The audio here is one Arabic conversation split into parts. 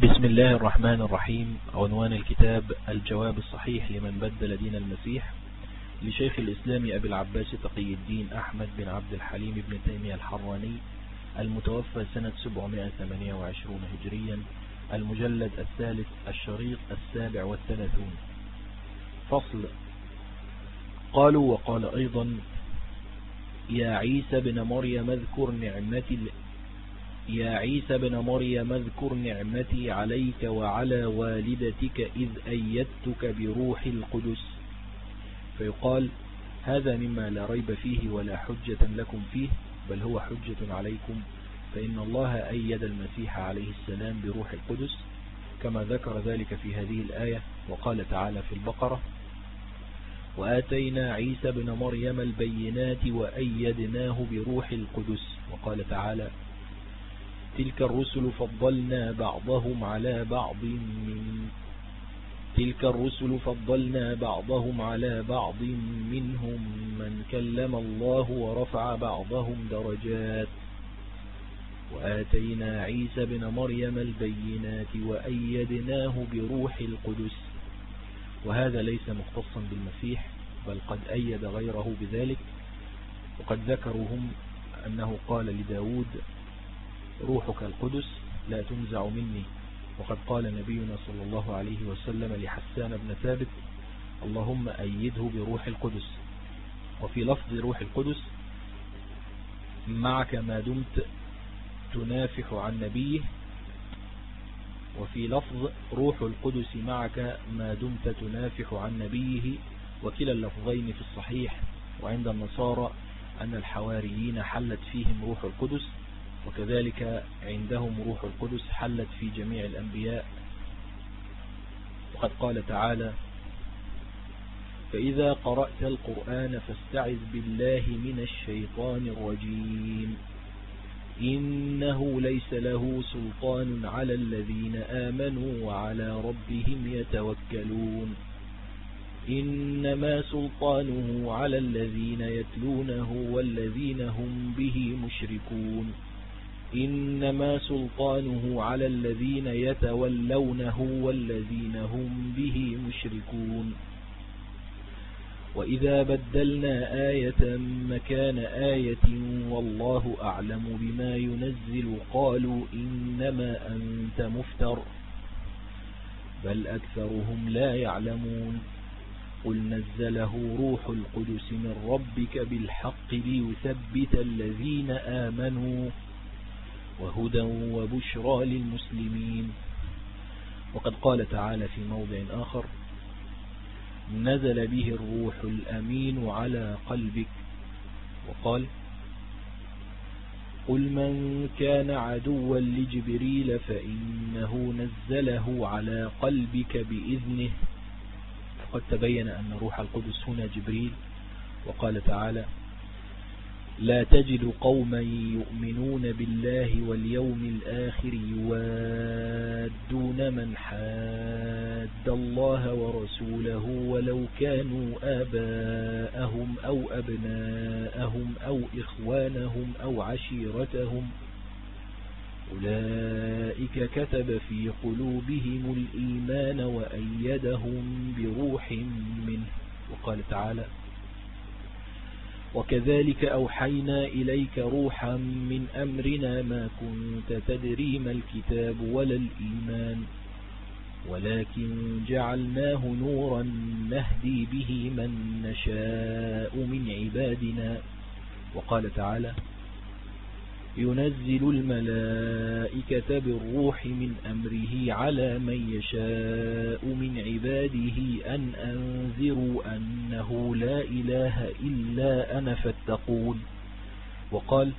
بسم الله الرحمن الرحيم. عنوان الكتاب: الجواب الصحيح لمن بدل دين المسيح، لشيخ الإسلام أبي العباس تقي الدين أحمد بن عبد الحليم بن تيمية الحراني، المتوفى سنة 728 هجريا، المجلد الثالث، الشريط 37. فصل. قالوا: وقال أيضا: يا عيسى بن مريم اذكر نعمتي عليك وعلى والدتك إذ أيدتك بروح القدس. فيقال: هذا مما لا ريب فيه ولا حجة لكم فيه، بل هو حجة عليكم، فإن الله أيد المسيح عليه السلام بروح القدس، كما ذكر ذلك في هذه الآية. وقال تعالى في البقرة: وآتينا عيسى بن مريم البينات وأيدناه بروح القدس. وقال تعالى: تلك الرسل فضلنا بعضهم على بعض منهم من كلم الله ورفع بعضهم درجات. وآتينا عيسى بن مريم البينات وأيدناه بروح القدس. وهذا ليس مختصا بالمسيح، بل قد أيد غيره بذلك. وقد ذكروا هم أنه قال لداود: روحك القدس لا تنزع مني. وقد قال نبينا صلى الله عليه وسلم لحسان بن ثابت: اللهم أيده بروح القدس. وفي لفظ روح القدس: معك ما دمت تنافح عن نبيه. وفي لفظ روح القدس معك ما دمت تنافح عن نبيه. وكلا اللفظين في الصحيح. وعند النصارى أن الحواريين حلت فيهم روح القدس، وكذلك عندهم روح القدس حلت في جميع الأنبياء. وقد قال تعالى: فإذا قرأت القرآن فاستعذ بالله من الشيطان الرجيم، إنه ليس له سلطان على الذين آمنوا وعلى ربهم يتوكلون، إنما سلطانه على الذين يتلونه والذين هم به مشركون، إنما سلطانه على الذين يتولونه والذين هم به مشركون. وإذا بدلنا آية مكان آية والله أعلم بما ينزل قالوا إنما أنت مفتر، بل أكثرهم لا يعلمون. قل نزله روح القدس من ربك بالحق ليثبت الذين آمنوا وهدى وبشرى للمسلمين. وقد قال تعالى في موضع آخر: نزل به الروح الأمين على قلبك. وقال: قل من كان عدوا لجبريل فإنه نزله على قلبك بإذنه. فقد تبين أن روح القدس هنا جبريل. وقال تعالى: لا تجد قوما يؤمنون بالله واليوم الآخر يوادون من حاد الله ورسوله ولو كانوا آباءهم أو أبناءهم أو إخوانهم أو عشيرتهم، أولئك كتب في قلوبهم الإيمان وأيدهم بروح منه. وقال تعالى: وكذلك أوحينا إليك روحا من أمرنا ما كنت تدري ما الكتاب ولا الإيمان، ولكن جعلناه نورا نهدي به من نشاء من عبادنا. وقال تعالى: ينزل الملائكة بالروح من أمره على من يشاء من عباده أن أنذروا أنه لا إله إلا أنا فاتقون. وقال: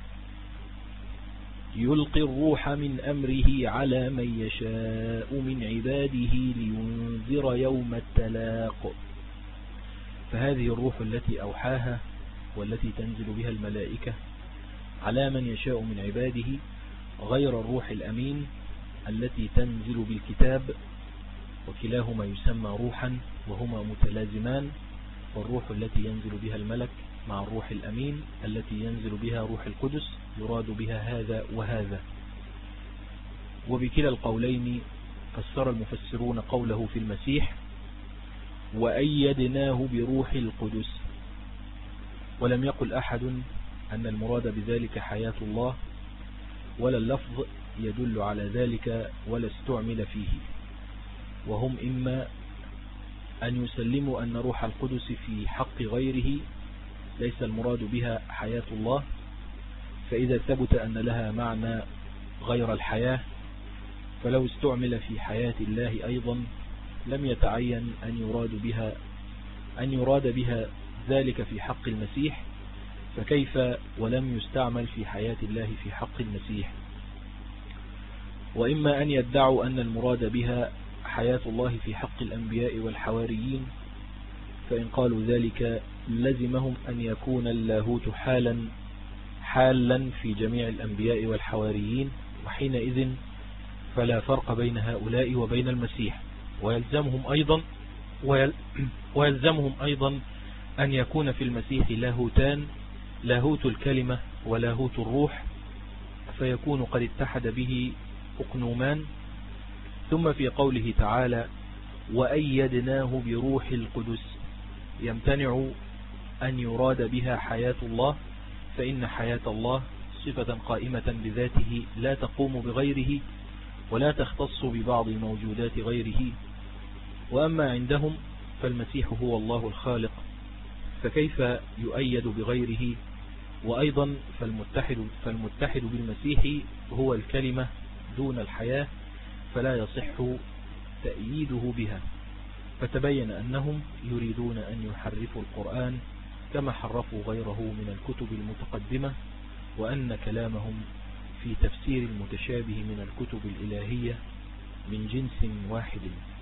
يلقي الروح من أمره على من يشاء من عباده لينذر يوم التلاق. فهذه الروح التي أوحاها والتي تنزل بها الملائكة على من يشاء من عباده، غير الروح الأمين التي تنزل بالكتاب، وكلاهما يسمى روحا وهما متلازمان. والروح التي ينزل بها الملك مع الروح الأمين التي ينزل بها روح القدس يراد بها هذا وهذا. وبكلا القولين فسر المفسرون قوله في المسيح وأيدناه بروح القدس، ولم يقل أحد أن المراد بذلك حياة الله، ولا اللفظ يدل على ذلك ولا استعمل فيه. وهم إما أن يسلموا أن روح القدس في حق غيره ليس المراد بها حياة الله، فإذا ثبت أن لها معنى غير الحياة فلو استعمل في حياة الله أيضا لم يتعين أن يراد بها ذلك في حق المسيح، فكيف ولم يستعمل في حياة الله في حق المسيح. وإما أن يدعوا أن المراد بها حياة الله في حق الأنبياء والحواريين، فإن قالوا ذلك لزمهم أن يكون اللاهوت حالا في جميع الأنبياء والحواريين، وحينئذ فلا فرق بين هؤلاء وبين المسيح. ويلزمهم أيضا أن يكون في المسيح لاهوتان، لاهوت الكلمة ولاهوت الروح، فيكون قد اتحد به أقنومان. ثم في قوله تعالى وأيدناه بروح القدس يمتنع أن يراد بها حياة الله، فإن حياة الله صفة قائمة بذاته لا تقوم بغيره ولا تختص ببعض موجودات غيره. وأما عندهم فالمسيح هو الله الخالق، فكيف يؤيد بغيره؟ وأيضا فالمتحد بالمسيح هو الكلمة دون الحياة، فلا يصح تأييده بها. فتبين أنهم يريدون أن يحرفوا القرآن كما حرفوا غيره من الكتب المتقدمة، وأن كلامهم في تفسير المتشابه من الكتب الإلهية من جنس واحد.